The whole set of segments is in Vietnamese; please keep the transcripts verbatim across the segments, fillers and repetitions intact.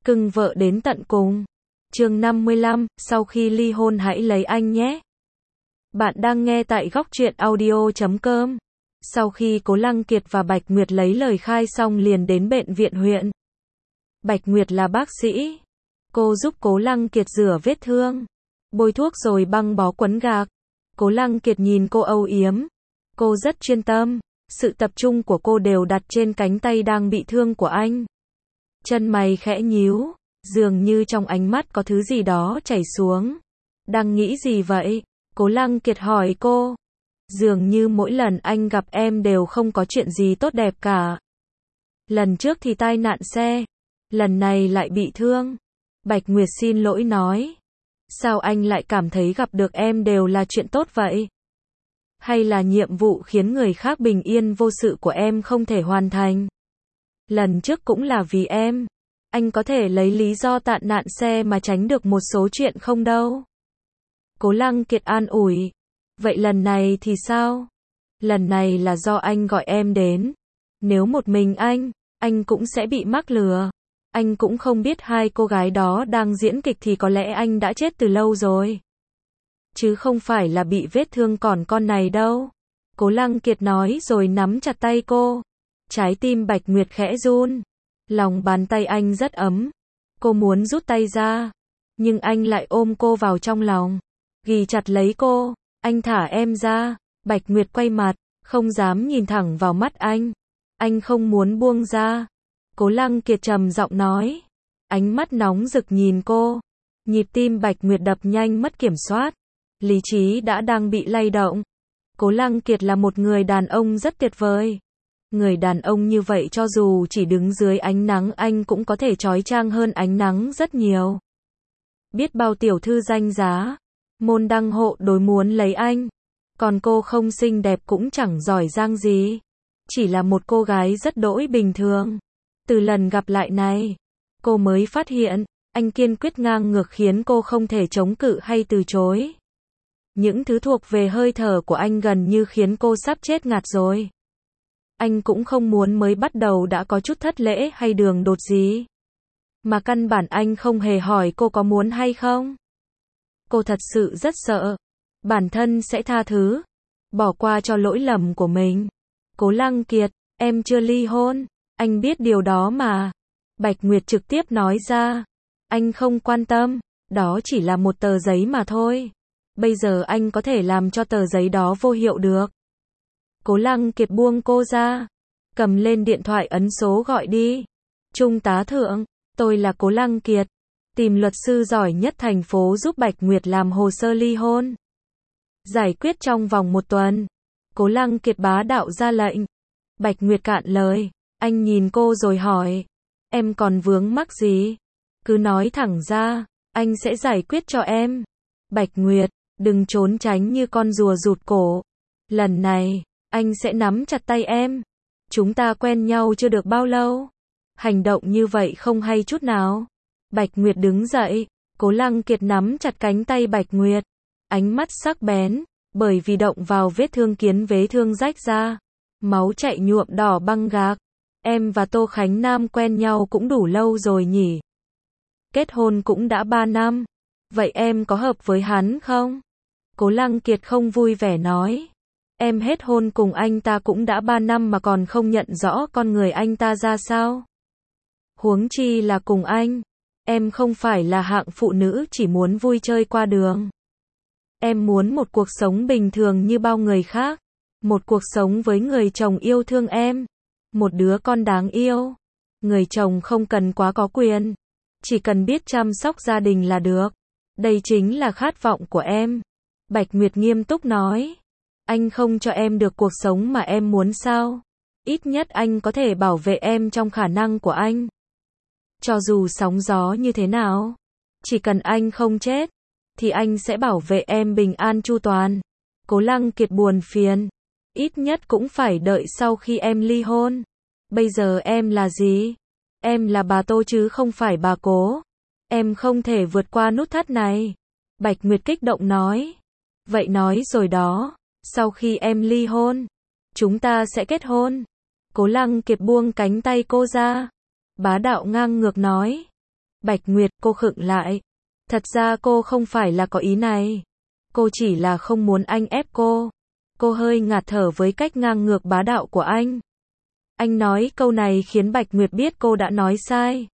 cưng vợ đến tận cùng. Chương năm mươi lăm, sau khi ly hôn hãy lấy anh nhé. Bạn đang nghe tại góc truyện audio chấm com. Sau khi Cố Lăng Kiệt và Bạch Nguyệt lấy lời khai xong liền đến bệnh viện huyện. Bạch Nguyệt là bác sĩ. Cô giúp Cố Lăng Kiệt rửa vết thương, bôi thuốc rồi băng bó quấn gạc. Cố Lăng Kiệt nhìn cô âu yếm. Cô rất chuyên tâm. Sự tập trung của cô đều đặt trên cánh tay đang bị thương của anh. Chân mày khẽ nhíu, dường như trong ánh mắt có thứ gì đó chảy xuống. Đang nghĩ gì vậy? Cố Lăng Kiệt hỏi cô. Dường như mỗi lần anh gặp em đều không có chuyện gì tốt đẹp cả. Lần trước thì tai nạn xe, lần này lại bị thương. Bạch Nguyệt xin lỗi nói. Sao anh lại cảm thấy gặp được em đều là chuyện tốt vậy? Hay là nhiệm vụ khiến người khác bình yên vô sự của em không thể hoàn thành? Lần trước cũng là vì em. Anh có thể lấy lý do tạn nạn xe mà tránh được một số chuyện không đâu. Cố Lăng Kiệt an ủi. Vậy lần này thì sao? Lần này là do anh gọi em đến. Nếu một mình anh, anh cũng sẽ bị mắc lừa. Anh cũng không biết hai cô gái đó đang diễn kịch thì có lẽ anh đã chết từ lâu rồi. Chứ không phải là bị vết thương còn con này đâu. Cố Lăng Kiệt nói rồi nắm chặt tay cô. Trái tim Bạch Nguyệt khẽ run. Lòng bàn tay anh rất ấm. Cô muốn rút tay ra, nhưng anh lại ôm cô vào trong lòng, ghì chặt lấy cô. Anh thả em ra. Bạch Nguyệt quay mặt, không dám nhìn thẳng vào mắt anh. Anh không muốn buông ra. Cố Lăng Kiệt trầm giọng nói. Ánh mắt nóng rực nhìn cô. Nhịp tim Bạch Nguyệt đập nhanh mất kiểm soát. Lý trí đã đang bị lay động. Cố Lăng Kiệt là một người đàn ông rất tuyệt vời. Người đàn ông như vậy cho dù chỉ đứng dưới ánh nắng anh cũng có thể chói chang hơn ánh nắng rất nhiều. Biết bao tiểu thư danh giá, môn đăng hộ đối muốn lấy anh. Còn cô không xinh đẹp cũng chẳng giỏi giang gì. Chỉ là một cô gái rất đỗi bình thường. Từ lần gặp lại này, cô mới phát hiện, anh kiên quyết ngang ngược khiến cô không thể chống cự hay từ chối. Những thứ thuộc về hơi thở của anh gần như khiến cô sắp chết ngạt rồi. Anh cũng không muốn mới bắt đầu đã có chút thất lễ hay đường đột gì. Mà căn bản anh không hề hỏi cô có muốn hay không. Cô thật sự rất sợ. Bản thân sẽ tha thứ. Bỏ qua cho lỗi lầm của mình. Cố Lăng Kiệt, em chưa ly hôn. Anh biết điều đó mà. Bạch Nguyệt trực tiếp nói ra. Anh không quan tâm. Đó chỉ là một tờ giấy mà thôi. Bây giờ anh có thể làm cho tờ giấy đó vô hiệu được. Cố Lăng Kiệt buông cô ra. Cầm lên điện thoại ấn số gọi đi. Trung tá thượng, tôi là Cố Lăng Kiệt. Tìm luật sư giỏi nhất thành phố giúp Bạch Nguyệt làm hồ sơ ly hôn. Giải quyết trong vòng một tuần. Cố Lăng Kiệt bá đạo ra lệnh. Bạch Nguyệt cạn lời. Anh nhìn cô rồi hỏi. Em còn vướng mắc gì? Cứ nói thẳng ra. Anh sẽ giải quyết cho em. Bạch Nguyệt, đừng trốn tránh như con rùa rụt cổ. Lần này, anh sẽ nắm chặt tay em. Chúng ta quen nhau chưa được bao lâu. Hành động như vậy không hay chút nào. Bạch Nguyệt đứng dậy. Cố Lăng Kiệt nắm chặt cánh tay Bạch Nguyệt. Ánh mắt sắc bén. Bởi vì động vào vết thương khiến vết thương rách ra. Máu chảy nhuộm đỏ băng gạc. Em và Tô Khánh Nam quen nhau cũng đủ lâu rồi nhỉ. Kết hôn cũng đã ba năm. Vậy em có hợp với hắn không? Cố Lăng Kiệt không vui vẻ nói. Em hết hôn cùng anh ta cũng đã ba năm mà còn không nhận rõ con người anh ta ra sao? Huống chi là cùng anh. Em không phải là hạng phụ nữ chỉ muốn vui chơi qua đường. Em muốn một cuộc sống bình thường như bao người khác. Một cuộc sống với người chồng yêu thương em. Một đứa con đáng yêu. Người chồng không cần quá có quyền. Chỉ cần biết chăm sóc gia đình là được. Đây chính là khát vọng của em. Bạch Nguyệt nghiêm túc nói. Anh không cho em được cuộc sống mà em muốn sao? Ít nhất anh có thể bảo vệ em trong khả năng của anh. Cho dù sóng gió như thế nào, chỉ cần anh không chết, thì anh sẽ bảo vệ em bình an chu toàn. Cố Lăng Kiệt buồn phiền. Ít nhất cũng phải đợi sau khi em ly hôn. Bây giờ em là gì? Em là bà Tô chứ không phải bà Cố. Em không thể vượt qua nút thắt này. Bạch Nguyệt kích động nói. Vậy nói rồi đó. Sau khi em ly hôn, chúng ta sẽ kết hôn. Cố Lăng Kiệt buông cánh tay cô ra. Bá đạo ngang ngược nói. Bạch Nguyệt, cô khựng lại. Thật ra cô không phải là có ý này. Cô chỉ là không muốn anh ép cô. Cô hơi ngạt thở với cách ngang ngược bá đạo của anh. Anh nói câu này khiến Bạch Nguyệt biết cô đã nói sai.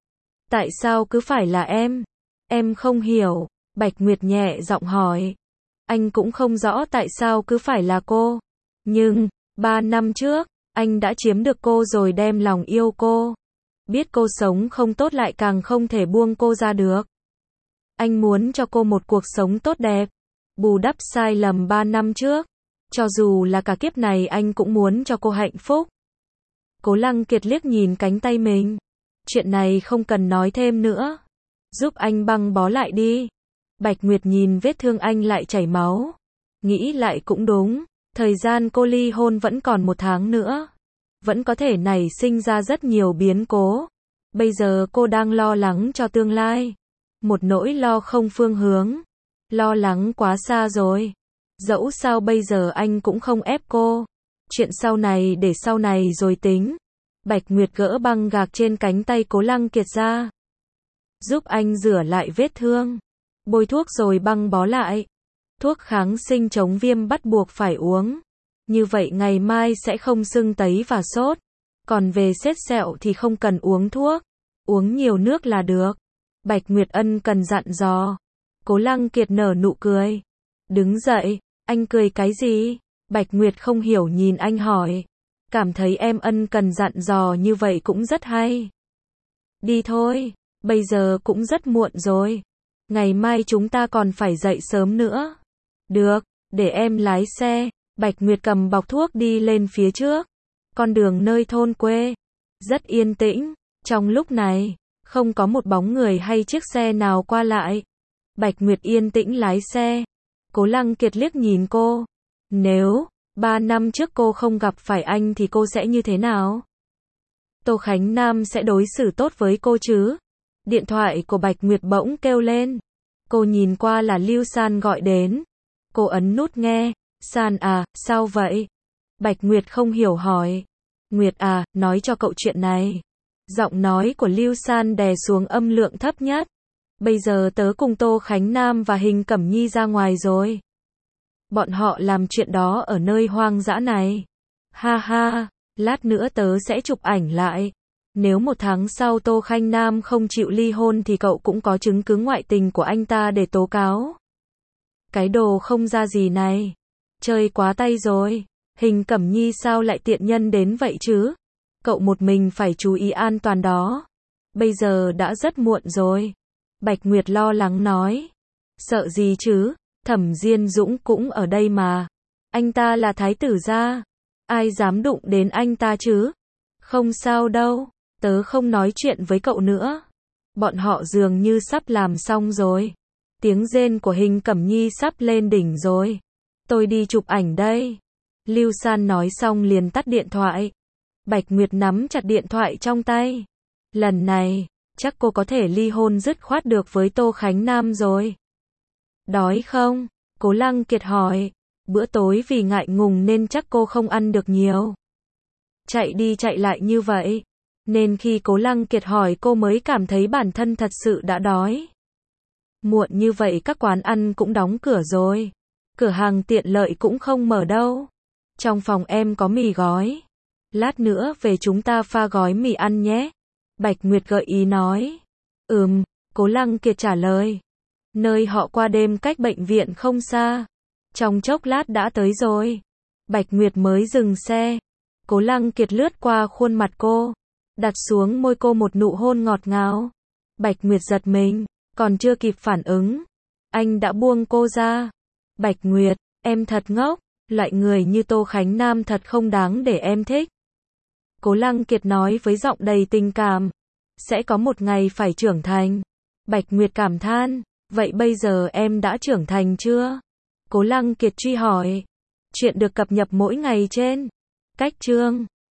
Tại sao cứ phải là em? Em không hiểu. Bạch Nguyệt nhẹ giọng hỏi. Anh cũng không rõ tại sao cứ phải là cô. Nhưng, ba năm trước, anh đã chiếm được cô rồi đem lòng yêu cô. Biết cô sống không tốt lại càng không thể buông cô ra được. Anh muốn cho cô một cuộc sống tốt đẹp. Bù đắp sai lầm ba năm trước. Cho dù là cả kiếp này anh cũng muốn cho cô hạnh phúc. Cố Lăng Kiệt liếc nhìn cánh tay mình. Chuyện này không cần nói thêm nữa. Giúp anh băng bó lại đi. Bạch Nguyệt nhìn vết thương anh lại chảy máu. Nghĩ lại cũng đúng. Thời gian cô ly hôn vẫn còn một tháng nữa. Vẫn có thể nảy sinh ra rất nhiều biến cố. Bây giờ cô đang lo lắng cho tương lai. Một nỗi lo không phương hướng. Lo lắng quá xa rồi. Dẫu sao bây giờ anh cũng không ép cô. Chuyện sau này để sau này rồi tính. Bạch Nguyệt gỡ băng gạc trên cánh tay Cố Lăng Kiệt ra. Giúp anh rửa lại vết thương. Bôi thuốc rồi băng bó lại. Thuốc kháng sinh chống viêm bắt buộc phải uống. Như vậy ngày mai sẽ không sưng tấy và sốt. Còn về sết sẹo thì không cần uống thuốc. Uống nhiều nước là được. Bạch Nguyệt ân cần dặn dò. Cố Lăng Kiệt nở nụ cười. Đứng dậy. Anh cười cái gì? Bạch Nguyệt không hiểu nhìn anh hỏi. Cảm thấy em ân cần dặn dò như vậy cũng rất hay. Đi thôi. Bây giờ cũng rất muộn rồi. Ngày mai chúng ta còn phải dậy sớm nữa. Được, để em lái xe. Bạch Nguyệt cầm bọc thuốc đi lên phía trước. Con đường nơi thôn quê. Rất yên tĩnh. Trong lúc này, không có một bóng người hay chiếc xe nào qua lại. Bạch Nguyệt yên tĩnh lái xe. Cố Lăng Kiệt liếc nhìn cô. Nếu, ba năm trước cô không gặp phải anh thì cô sẽ như thế nào? Tô Khánh Nam sẽ đối xử tốt với cô chứ? Điện thoại của Bạch Nguyệt bỗng kêu lên. Cô nhìn qua là Lưu San gọi đến. Cô ấn nút nghe. San à, sao vậy? Bạch Nguyệt không hiểu hỏi. Nguyệt à, nói cho cậu chuyện này. Giọng nói của Lưu San đè xuống âm lượng thấp nhất. Bây giờ tớ cùng Tô Khánh Nam và Hình Cẩm Nhi ra ngoài rồi. Bọn họ làm chuyện đó ở nơi hoang dã này. Ha ha, lát nữa tớ sẽ chụp ảnh lại. Nếu một tháng sau Tô Khánh Nam không chịu ly hôn thì cậu cũng có chứng cứ ngoại tình của anh ta để tố cáo. Cái đồ không ra gì này. Chơi quá tay rồi. Hình Cẩm Nhi sao lại tiện nhân đến vậy chứ? Cậu một mình phải chú ý an toàn đó. Bây giờ đã rất muộn rồi. Bạch Nguyệt lo lắng nói. Sợ gì chứ? Thẩm Diên Dũng cũng ở đây mà. Anh ta là thái tử gia. Ai dám đụng đến anh ta chứ? Không sao đâu. Tớ không nói chuyện với cậu nữa. Bọn họ dường như sắp làm xong rồi. Tiếng rên của Hình Cẩm Nhi sắp lên đỉnh rồi. Tôi đi chụp ảnh đây. Lưu San nói xong liền tắt điện thoại. Bạch Nguyệt nắm chặt điện thoại trong tay. Lần này, chắc cô có thể ly hôn dứt khoát được với Tô Khánh Nam rồi. Đói không? Cố Lăng Kiệt hỏi. Bữa tối vì ngại ngùng nên chắc cô không ăn được nhiều. Chạy đi chạy lại như vậy. Nên khi Cố Lăng Kiệt hỏi cô mới cảm thấy bản thân thật sự đã đói. Muộn như vậy các quán ăn cũng đóng cửa rồi. Cửa hàng tiện lợi cũng không mở đâu. Trong phòng em có mì gói. Lát nữa về chúng ta pha gói mì ăn nhé. Bạch Nguyệt gợi ý nói. Ừm, Cố Lăng Kiệt trả lời. Nơi họ qua đêm cách bệnh viện không xa. Trong chốc lát đã tới rồi. Bạch Nguyệt mới dừng xe. Cố Lăng Kiệt lướt qua khuôn mặt cô. Đặt xuống môi cô một nụ hôn ngọt ngào. Bạch Nguyệt giật mình. Còn chưa kịp phản ứng. Anh đã buông cô ra. Bạch Nguyệt, em thật ngốc. Loại người như Tô Khánh Nam thật không đáng để em thích. Cố Lăng Kiệt nói với giọng đầy tình cảm. Sẽ có một ngày phải trưởng thành. Bạch Nguyệt cảm than. Vậy bây giờ em đã trưởng thành chưa? Cố Lăng Kiệt truy hỏi. Chuyện được cập nhật mỗi ngày trên Cách Chương.